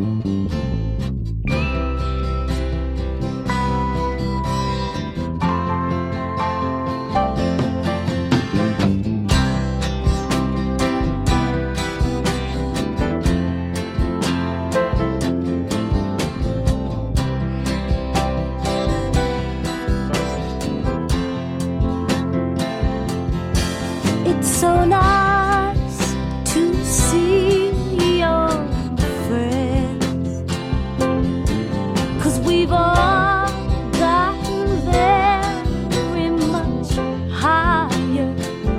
So nice to see your friends, 'cause we've all gotten very much higher.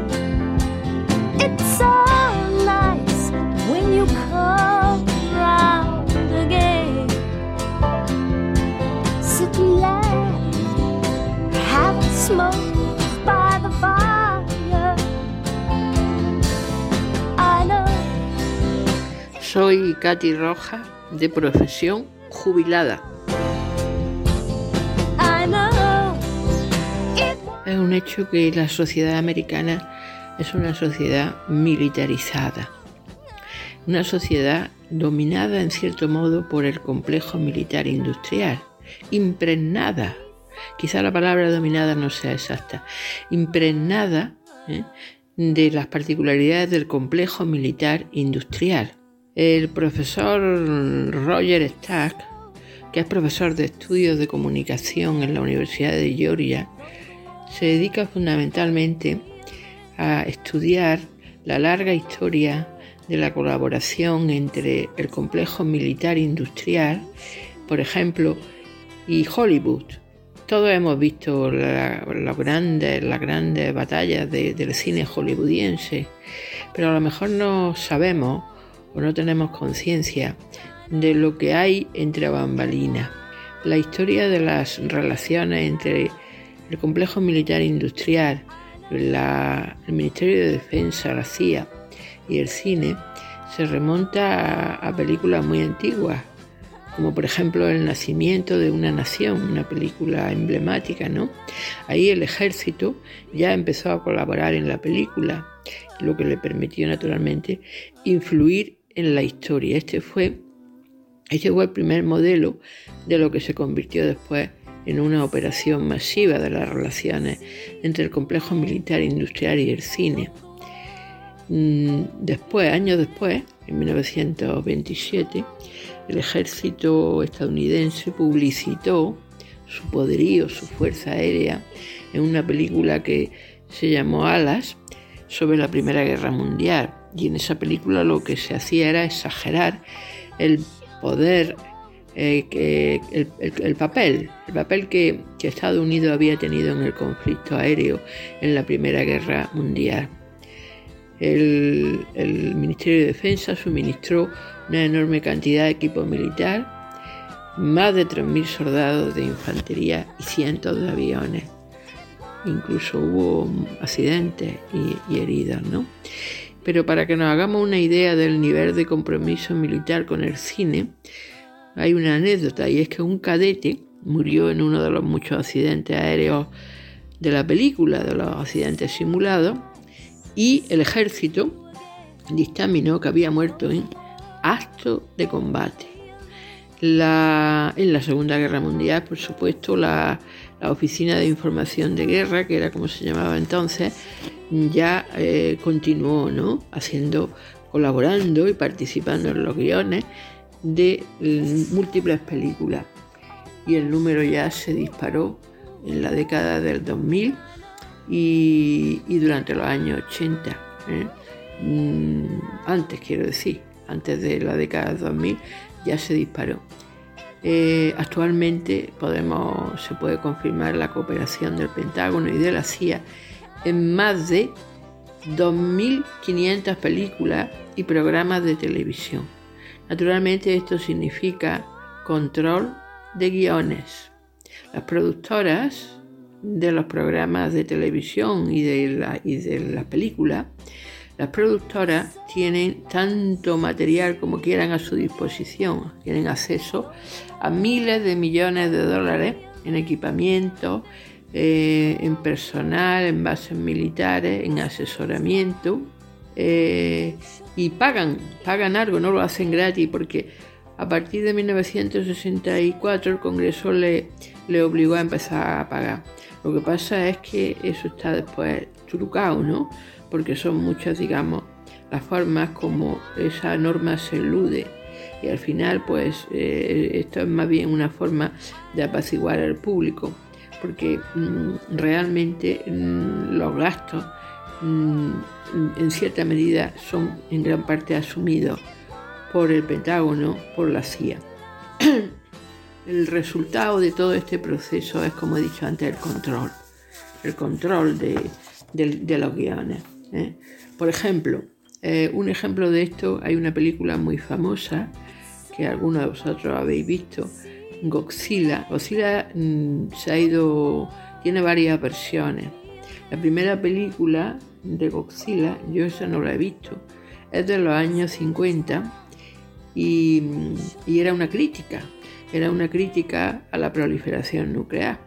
It's so nice when you come round again. Sit and laugh, have a smoke by the fire. Soy Katy Rojas, de profesión jubilada. Es un hecho que la sociedad americana es una sociedad militarizada, una sociedad dominada en cierto modo por el complejo militar industrial, impregnada, quizá la palabra dominada no sea exacta, impregnada de las particularidades del complejo militar industrial. El profesor Roger Stack, que es profesor de estudios de comunicación en la Universidad de Georgia, se dedica fundamentalmente a estudiar la larga historia de la colaboración entre el complejo militar industrial, por ejemplo, y Hollywood. Todos hemos visto las grandes batallas del cine hollywoodiense, pero a lo mejor no sabemos o no tenemos conciencia de lo que hay entre bambalinas. La historia de las relaciones entre el complejo militar industrial, el Ministerio de Defensa, la CIA y el cine se remonta a películas muy antiguas, como por ejemplo El nacimiento de una nación, una película emblemática, ¿no? Ahí el ejército ya empezó a colaborar en la película, lo que le permitió naturalmente influir en la historia. Este fue el primer modelo de lo que se convirtió después en una operación masiva de las relaciones entre el complejo militar industrial y el cine. Años después, en 1927, el ejército estadounidense publicitó su poderío, su fuerza aérea, en una película que se llamó Alas, sobre la Primera Guerra Mundial. Y en esa película lo que se hacía era exagerar el poder, el papel que Estados Unidos había tenido en el conflicto aéreo en la Primera Guerra Mundial. El Ministerio de Defensa suministró una enorme cantidad de equipo militar, más de 3.000 soldados de infantería y cientos de aviones. Incluso hubo accidentes y heridos, ¿no? Pero para que nos hagamos una idea del nivel de compromiso militar con el cine, hay una anécdota, y es que un cadete murió en uno de los muchos accidentes aéreos de la película, de los accidentes simulados, y el ejército dictaminó que había muerto en acto de combate. En la Segunda Guerra Mundial, por supuesto, la Oficina de Información de Guerra, que era como se llamaba entonces, ya continuó, ¿no?, colaborando y participando en los guiones de múltiples películas. Y el número ya se disparó en la década del 2000 y durante los años 80. Antes de la década del 2000 ya se disparó. Actualmente se puede confirmar la cooperación del Pentágono y de la CIA en más de 2.500 películas y programas de televisión. Naturalmente esto significa control de guiones. Las productoras de los programas de televisión y de las películas, las productoras tienen tanto material como quieran a su disposición, tienen acceso a miles de millones de dólares en equipamiento, en personal, en bases militares, en asesoramiento, y pagan algo, no lo hacen gratis, porque A partir de 1964 el Congreso le obligó a empezar a pagar. Lo que pasa es que eso está después trucado, ¿no? Porque son muchas, digamos, las formas como esa norma se elude. Y al final, pues, esto es más bien una forma de apaciguar al público, porque realmente los gastos, en cierta medida, son en gran parte asumidos por el Pentágono, por la CIA. El resultado de todo este proceso es, como he dicho antes, el control de los guiones. Por ejemplo, un ejemplo de esto, hay una película muy famosa que algunos de vosotros habéis visto, Godzilla. Godzilla tiene varias versiones. La primera película de Godzilla, yo esa no la he visto, es de los años 50 y era una crítica a la proliferación nuclear.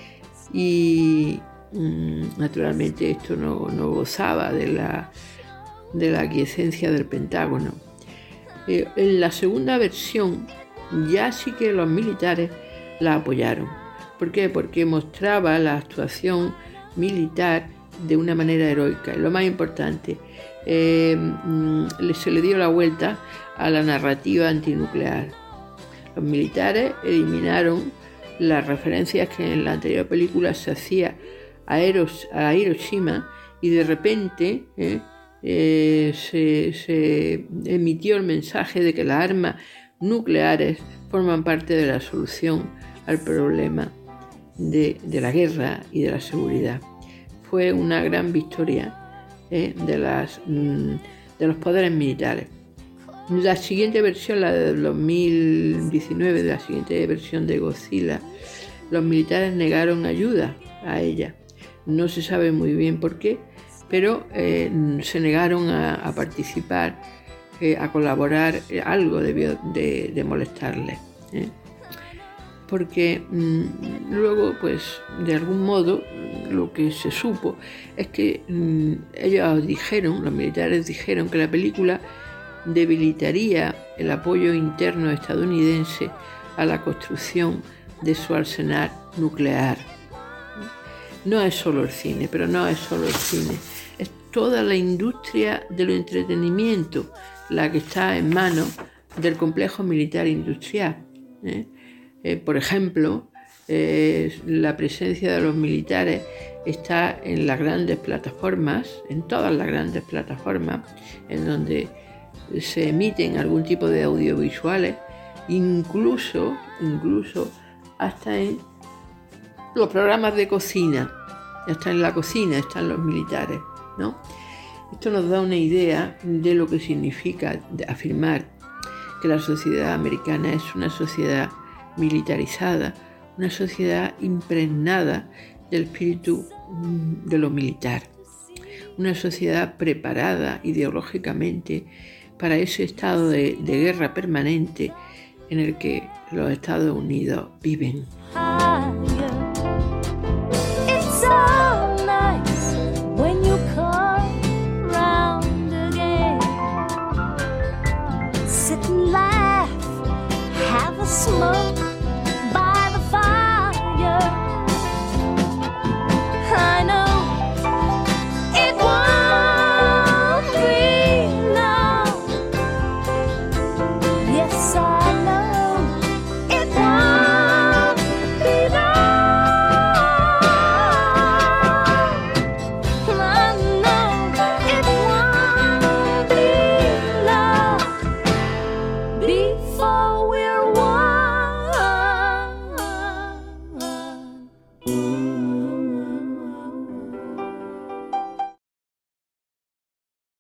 Y naturalmente esto no gozaba de la aquiescencia del Pentágono. En la segunda versión ya sí que los militares la apoyaron. ¿Por qué? Porque mostraba la actuación militar de una manera heroica. Y lo más importante, se le dio la vuelta a la narrativa antinuclear. Los militares eliminaron las referencias que en la anterior película se hacía a Hiroshima, y de repente se emitió el mensaje de que las armas nucleares forman parte de la solución al problema de la guerra y de la seguridad. Fue una gran victoria de los poderes militares. La siguiente versión, la de 2019, de la siguiente versión de Godzilla, los militares negaron ayuda a ella. No se sabe muy bien por qué, pero se negaron a participar, a colaborar. Algo debió de molestarles. Porque luego, pues, de algún modo, lo que se supo es que los militares dijeron que la película debilitaría el apoyo interno estadounidense a la construcción de su arsenal nuclear. No es solo el cine, es toda la industria del entretenimiento la que está en manos del complejo militar industrial. Por ejemplo, la presencia de los militares está en las grandes plataformas, en todas las grandes plataformas, en donde se emiten algún tipo de audiovisuales, incluso hasta en los programas de cocina. Hasta en la cocina están los militares, ¿no? Esto nos da una idea de lo que significa afirmar que la sociedad americana es una sociedad militarizada, una sociedad impregnada del espíritu de lo militar, una sociedad preparada ideológicamente para ese estado de guerra permanente en el que los Estados Unidos viven.